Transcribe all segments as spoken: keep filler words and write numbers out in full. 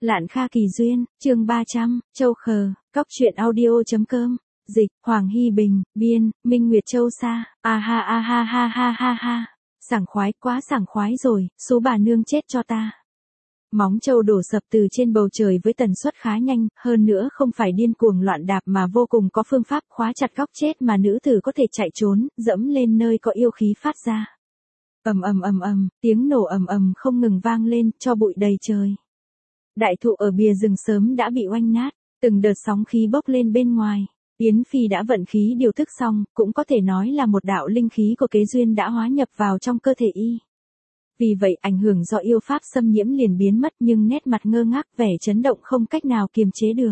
Lạn Kha Kỳ Duyên, chương ba trăm, Châu Khờ, Cóc truyện audio.com, dịch, Hoàng Hy Bình, biên, Minh Nguyệt Châu Sa, a ha a ha ha ha ha ha, sảng khoái, quá sảng khoái rồi, số bà nương chết cho ta. Móng trâu đổ sập từ trên bầu trời với tần suất khá nhanh, hơn nữa không phải điên cuồng loạn đạp mà vô cùng có phương pháp khóa chặt góc chết mà nữ tử có thể chạy trốn, dẫm lên nơi có yêu khí phát ra. Ầm ầm ầm ầm, tiếng nổ ầm ầm không ngừng vang lên, cho bụi đầy trời. Đại thụ ở bìa rừng sớm đã bị oanh nát, từng đợt sóng khí bốc lên bên ngoài. Yến Phi đã vận khí điều thức xong, cũng có thể nói là một đạo linh khí của Kế Duyên đã hóa nhập vào trong cơ thể y. Vì vậy ảnh hưởng do yêu pháp xâm nhiễm liền biến mất, nhưng nét mặt ngơ ngác vẻ chấn động không cách nào kiềm chế được.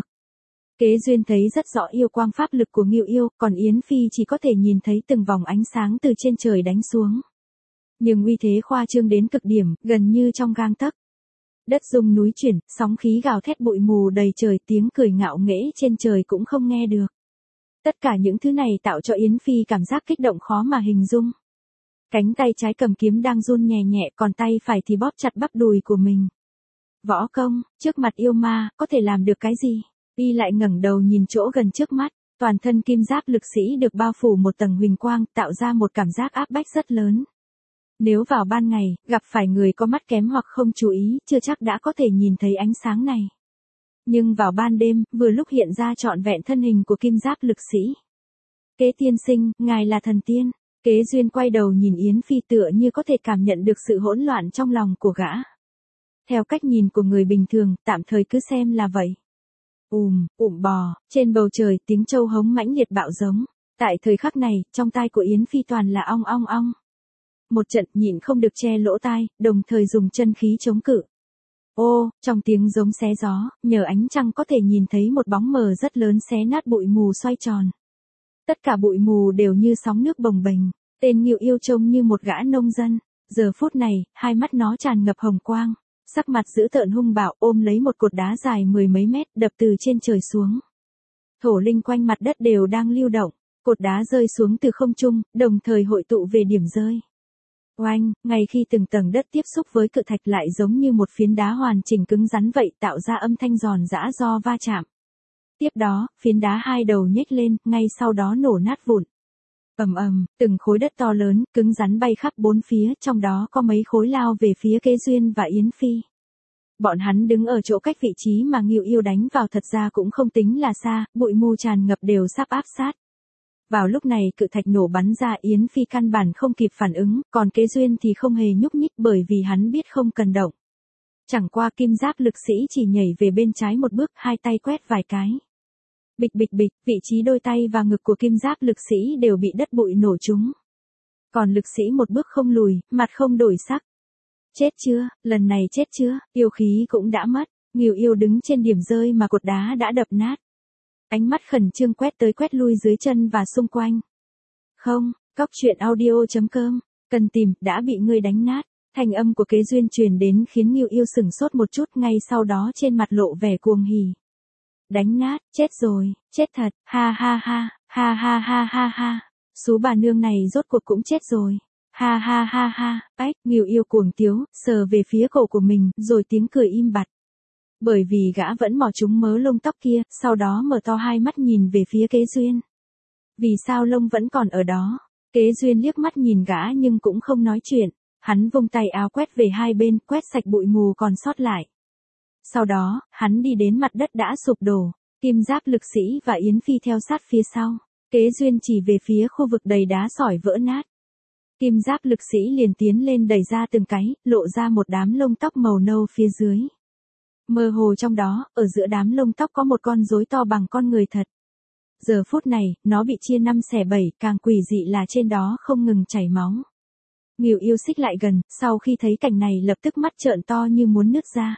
Kế Duyên thấy rất rõ yêu quang pháp lực của Ngưu Yêu, còn Yến Phi chỉ có thể nhìn thấy từng vòng ánh sáng từ trên trời đánh xuống. Nhưng uy thế khoa trương đến cực điểm, gần như trong gang tấc. Đất rung núi chuyển, sóng khí gào thét, bụi mù đầy trời, tiếng cười ngạo nghễ trên trời cũng không nghe được. Tất cả những thứ này tạo cho Yến Phi cảm giác kích động khó mà hình dung. Cánh tay trái cầm kiếm đang run nhẹ nhẹ, còn tay phải thì bóp chặt bắp đùi của mình. Võ công, trước mặt yêu ma, có thể làm được cái gì? Y lại ngẩng đầu nhìn chỗ gần trước mắt, toàn thân kim giáp lực sĩ được bao phủ một tầng huỳnh quang, tạo ra một cảm giác áp bách rất lớn. Nếu vào ban ngày, gặp phải người có mắt kém hoặc không chú ý, chưa chắc đã có thể nhìn thấy ánh sáng này. Nhưng vào ban đêm, vừa lúc hiện ra trọn vẹn thân hình của kim giáp lực sĩ. Kế tiên sinh, ngài là thần tiên. Kế Duyên quay đầu nhìn Yến Phi tựa như có thể cảm nhận được sự hỗn loạn trong lòng của gã. Theo cách nhìn của người bình thường, tạm thời cứ xem là vậy. Ùm, ùm bò, trên bầu trời tiếng trâu hống mãnh liệt bạo giống. Tại thời khắc này, trong tai của Yến Phi toàn là ong ong ong. Một trận nhịn không được che lỗ tai, đồng thời dùng chân khí chống cự. Ô, trong tiếng giống xé gió, nhờ ánh trăng có thể nhìn thấy một bóng mờ rất lớn xé nát bụi mù xoay tròn. Tất cả bụi mù đều như sóng nước bồng bềnh, tên Ngưu Yêu trông như một gã nông dân. Giờ phút này, hai mắt nó tràn ngập hồng quang, sắc mặt dữ tợn hung bạo, ôm lấy một cột đá dài mười mấy mét đập từ trên trời xuống. Thổ linh quanh mặt đất đều đang lưu động, cột đá rơi xuống từ không trung, đồng thời hội tụ về điểm rơi. Oanh, ngay khi từng tầng đất tiếp xúc với cự thạch lại giống như một phiến đá hoàn chỉnh cứng rắn vậy, tạo ra âm thanh giòn giã do va chạm. Tiếp đó, phiến đá hai đầu nhếch lên, ngay sau đó nổ nát vụn. Ầm ầm, từng khối đất to lớn, cứng rắn bay khắp bốn phía, trong đó có mấy khối lao về phía Kế Duyên và Yến Phi. Bọn hắn đứng ở chỗ cách vị trí mà Ngưu Yêu đánh vào thật ra cũng không tính là xa, bụi mù tràn ngập đều sắp áp sát. Vào lúc này cự thạch nổ bắn ra, Yến Phi căn bản không kịp phản ứng, còn Kế Duyên thì không hề nhúc nhích bởi vì hắn biết không cần động. Chẳng qua kim giáp lực sĩ chỉ nhảy về bên trái một bước, hai tay quét vài cái. Bịch bịch bịch, vị trí đôi tay và ngực của kim giáp lực sĩ đều bị đất bụi nổ trúng. Còn lực sĩ một bước không lùi, mặt không đổi sắc. Chết chưa, lần này chết chưa, yêu khí cũng đã mất. Ngưu Yêu đứng trên điểm rơi mà cột đá đã đập nát. Ánh mắt khẩn trương quét tới quét lui dưới chân và xung quanh. Không, Cóc truyện audio.com, cần tìm, đã bị ngươi đánh nát. Thanh âm của Kế Duyên truyền đến khiến Ngưu Yêu sửng sốt một chút, ngay sau đó trên mặt lộ vẻ cuồng hỉ. Đánh nát, chết rồi, chết thật, ha ha ha, ha ha ha ha ha. Sú bà nương này rốt cuộc cũng chết rồi. Ha ha ha ha, ách, Ngưu Yêu cuồng tiếu, sờ về phía cổ của mình, rồi tiếng cười im bặt. Bởi vì gã vẫn mò trúng mớ lông tóc kia, sau đó mở to hai mắt nhìn về phía Kế Duyên. Vì sao lông vẫn còn ở đó? Kế Duyên liếc mắt nhìn gã nhưng cũng không nói chuyện. Hắn vung tay áo quét về hai bên, quét sạch bụi mù còn sót lại. Sau đó, hắn đi đến mặt đất đã sụp đổ. Kim giáp lực sĩ và Yến Phi theo sát phía sau. Kế Duyên chỉ về phía khu vực đầy đá sỏi vỡ nát. Kim giáp lực sĩ liền tiến lên đẩy ra từng cái, lộ ra một đám lông tóc màu nâu phía dưới. Mơ hồ trong đó, ở giữa đám lông tóc có một con rối to bằng con người thật. Giờ phút này, nó bị chia năm xẻ bảy, càng quỷ dị là trên đó không ngừng chảy máu. Ngưu Yêu xích lại gần, sau khi thấy cảnh này lập tức mắt trợn to như muốn nứt ra.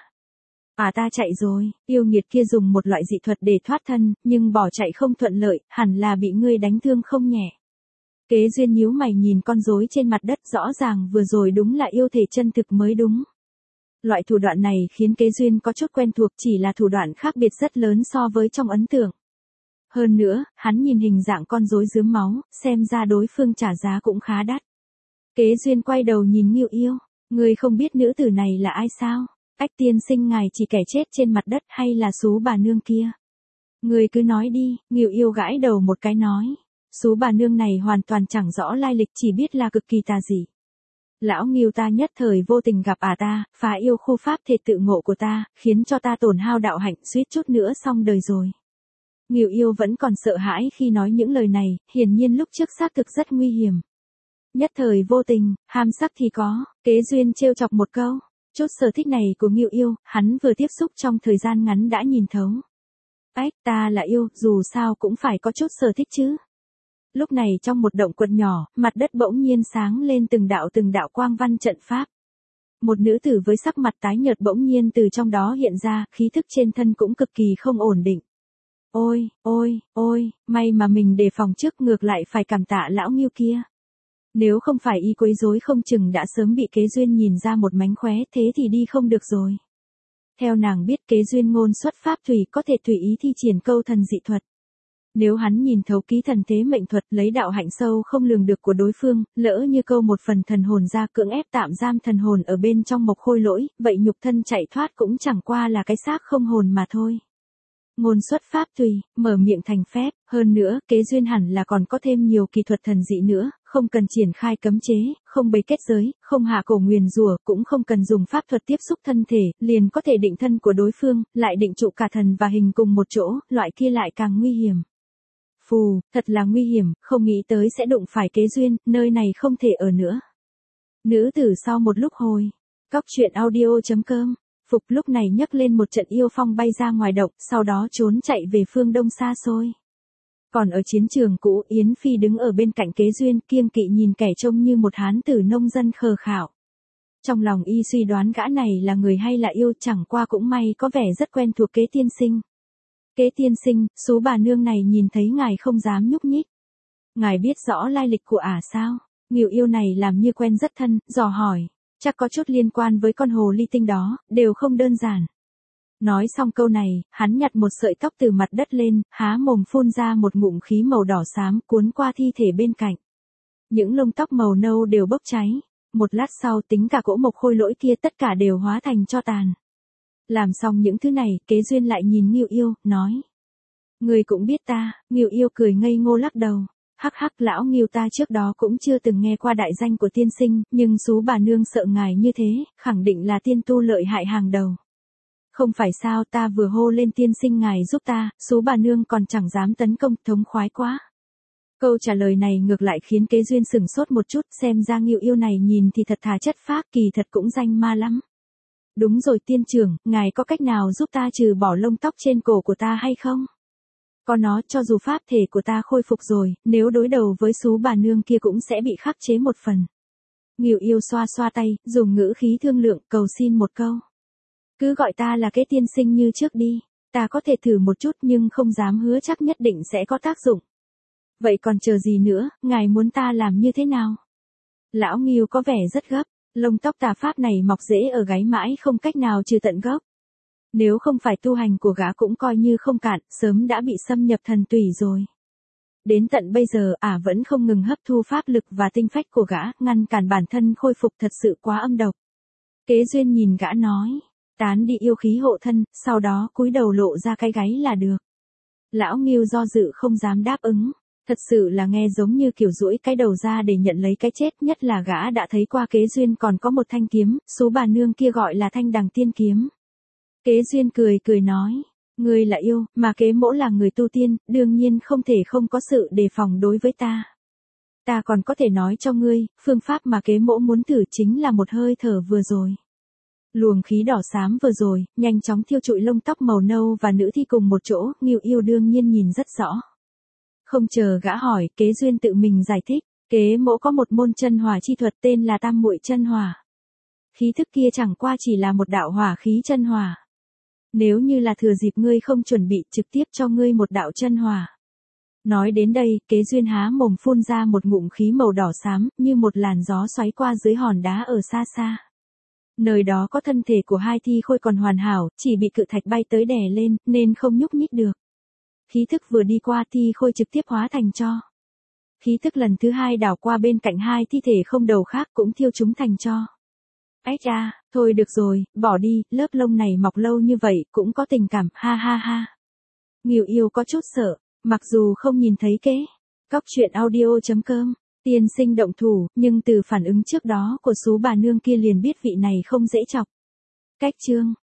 À ta chạy rồi, yêu nghiệt kia dùng một loại dị thuật để thoát thân, nhưng bỏ chạy không thuận lợi, hẳn là bị ngươi đánh thương không nhẹ. Kế Duyên nhíu mày nhìn con rối trên mặt đất, rõ ràng vừa rồi đúng là yêu thể chân thực mới đúng. Loại thủ đoạn này khiến Kế Duyên có chút quen thuộc, chỉ là thủ đoạn khác biệt rất lớn so với trong ấn tượng. Hơn nữa, hắn nhìn hình dạng con rối rướm máu, xem ra đối phương trả giá cũng khá đắt. Kế Duyên quay đầu nhìn Ngưu Yêu, ngươi không biết nữ tử này là ai sao? Ách tiên sinh ngài chỉ kẻ chết trên mặt đất hay là xú bà nương kia? Người cứ nói đi, Ngưu Yêu gãi đầu một cái nói. Xú bà nương này hoàn toàn chẳng rõ lai lịch, chỉ biết là cực kỳ tà dị. Lão Ngưu ta nhất thời vô tình gặp à ta, phá yêu khu pháp thể tự ngộ của ta, khiến cho ta tổn hao đạo hạnh, suýt chút nữa xong đời rồi. Ngưu Yêu vẫn còn sợ hãi khi nói những lời này, hiển nhiên lúc trước xác thực rất nguy hiểm. Nhất thời vô tình, ham sắc thì có, kế duyên trêu chọc một câu. Chút sở thích này của Ngưu Yêu, hắn vừa tiếp xúc trong thời gian ngắn đã nhìn thấu. Ách, ta là yêu, dù sao cũng phải có chút sở thích chứ. Lúc này trong một động quật nhỏ, mặt đất bỗng nhiên sáng lên từng đạo từng đạo quang văn trận pháp. Một nữ tử với sắc mặt tái nhợt bỗng nhiên từ trong đó hiện ra, khí thức trên thân cũng cực kỳ không ổn định. Ôi, ôi, ôi, may mà mình đề phòng trước, ngược lại phải cảm tạ lão Ngưu kia. Nếu không phải y quấy rối không chừng đã sớm bị kế duyên nhìn ra một mánh khóe, thế thì đi không được rồi. Theo nàng biết kế duyên ngôn xuất pháp thủy có thể tùy ý thi triển câu thần dị thuật. Nếu hắn nhìn thấu ký thần thế mệnh thuật, lấy đạo hạnh sâu không lường được của đối phương, lỡ như câu một phần thần hồn ra cưỡng ép tạm giam thần hồn ở bên trong mộc khôi lỗi, vậy nhục thân chạy thoát cũng chẳng qua là cái xác không hồn mà thôi. Ngôn xuất pháp tùy, mở miệng thành phép, hơn nữa, kế duyên hẳn là còn có thêm nhiều kỳ thuật thần dị nữa, không cần triển khai cấm chế, không bày kết giới, không hạ cổ nguyền rủa, cũng không cần dùng pháp thuật tiếp xúc thân thể, liền có thể định thân của đối phương, lại định trụ cả thần và hình cùng một chỗ, loại kia lại càng nguy hiểm. Phù, thật là nguy hiểm, không nghĩ tới sẽ đụng phải kế duyên, nơi này không thể ở nữa. Nữ tử sau một lúc hồi, cóc truyện audio chấm com. Phục lúc này nhấc lên một trận yêu phong bay ra ngoài động, sau đó trốn chạy về phương đông xa xôi. Còn ở chiến trường cũ, Yến Phi đứng ở bên cạnh kế duyên, kiêng kỵ nhìn kẻ trông như một hán tử nông dân khờ khạo. Trong lòng y suy đoán gã này là người hay là yêu, chẳng qua cũng may có vẻ rất quen thuộc kế tiên sinh. Kế tiên sinh, số bà nương này nhìn thấy ngài không dám nhúc nhích. Ngài biết rõ lai lịch của ả sao? Ngưu Yêu này làm như quen rất thân, dò hỏi. Chắc có chút liên quan với con hồ ly tinh đó, đều không đơn giản. Nói xong câu này, hắn nhặt một sợi tóc từ mặt đất lên, há mồm phun ra một ngụm khí màu đỏ xám cuốn qua thi thể bên cạnh. Những lông tóc màu nâu đều bốc cháy. Một lát sau tính cả cỗ mộc khôi lỗi kia tất cả đều hóa thành tro tàn. Làm xong những thứ này, kế duyên lại nhìn Ngưu Yêu, nói. Người cũng biết ta, Ngưu Yêu cười ngây ngô lắc đầu. Hắc hắc, lão Ngưu ta trước đó cũng chưa từng nghe qua đại danh của tiên sinh, nhưng xú bà nương sợ ngài như thế, khẳng định là tiên tu lợi hại hàng đầu. Không phải sao, ta vừa hô lên tiên sinh ngài giúp ta, xú bà nương còn chẳng dám tấn công, thống khoái quá. Câu trả lời này ngược lại khiến kế duyên sửng sốt một chút, xem ra Ngưu Yêu này nhìn thì thật thà chất phác, kỳ thật cũng danh ma lắm. Đúng rồi tiên trưởng, ngài có cách nào giúp ta trừ bỏ lông tóc trên cổ của ta hay không? Có nó, cho dù pháp thể của ta khôi phục rồi, nếu đối đầu với xú bà nương kia cũng sẽ bị khắc chế một phần. Ngưu Yêu xoa xoa tay, dùng ngữ khí thương lượng, cầu xin một câu. Cứ gọi ta là kế tiên sinh như trước đi, ta có thể thử một chút nhưng không dám hứa chắc nhất định sẽ có tác dụng. Vậy còn chờ gì nữa, ngài muốn ta làm như thế nào? Lão Ngưu có vẻ rất gấp, lông tóc tà pháp này mọc rễ ở gáy mãi không cách nào trừ tận gốc. Nếu không phải tu hành của gã cũng coi như không cạn, sớm đã bị xâm nhập thần tủy rồi. Đến tận bây giờ ả à vẫn không ngừng hấp thu pháp lực và tinh phách của gã, ngăn cản bản thân khôi phục thật sự quá âm độc. Kế duyên nhìn gã nói, tán đi yêu khí hộ thân, sau đó cúi đầu lộ ra cái gáy là được. Lão Ngưu do dự không dám đáp ứng, thật sự là nghe giống như kiểu duỗi cái đầu ra để nhận lấy cái chết, nhất là gã đã thấy qua kế duyên còn có một thanh kiếm, số bà nương kia gọi là thanh đằng tiên kiếm. Kế duyên cười cười nói, ngươi là yêu, mà kế mỗ là người tu tiên, đương nhiên không thể không có sự đề phòng đối với ta. Ta còn có thể nói cho ngươi, phương pháp mà kế mỗ muốn thử chính là một hơi thở vừa rồi. Luồng khí đỏ xám vừa rồi, nhanh chóng thiêu trụi lông tóc màu nâu và nữ thi cùng một chỗ, Ngưu Yêu đương nhiên nhìn rất rõ. Không chờ gã hỏi, kế duyên tự mình giải thích, kế mỗ có một môn chân hỏa chi thuật tên là tam muội chân hỏa. Khí thức kia chẳng qua chỉ là một đạo hỏa khí chân hỏa. Nếu như là thừa dịp ngươi không chuẩn bị, trực tiếp cho ngươi một đạo chân hỏa. Nói đến đây, kế duyên há mồm phun ra một ngụm khí màu đỏ xám, như một làn gió xoáy qua dưới hòn đá ở xa xa. Nơi đó có thân thể của hai thi khôi còn hoàn hảo, chỉ bị cự thạch bay tới đè lên, nên không nhúc nhích được. Khí thức vừa đi qua thi khôi trực tiếp hóa thành tro. Khí thức lần thứ hai đảo qua bên cạnh hai thi thể không đầu khác cũng thiêu chúng thành tro. Ách ra, Thôi được rồi, bỏ đi, lớp lông này mọc lâu như vậy cũng có tình cảm, ha ha ha. Ngưu Yêu có chút sợ, mặc dù không nhìn thấy kế. Cóc truyện audio chấm com, tiên sinh động thủ, nhưng từ phản ứng trước đó của sú bà nương kia liền biết vị này không dễ chọc. Cách chương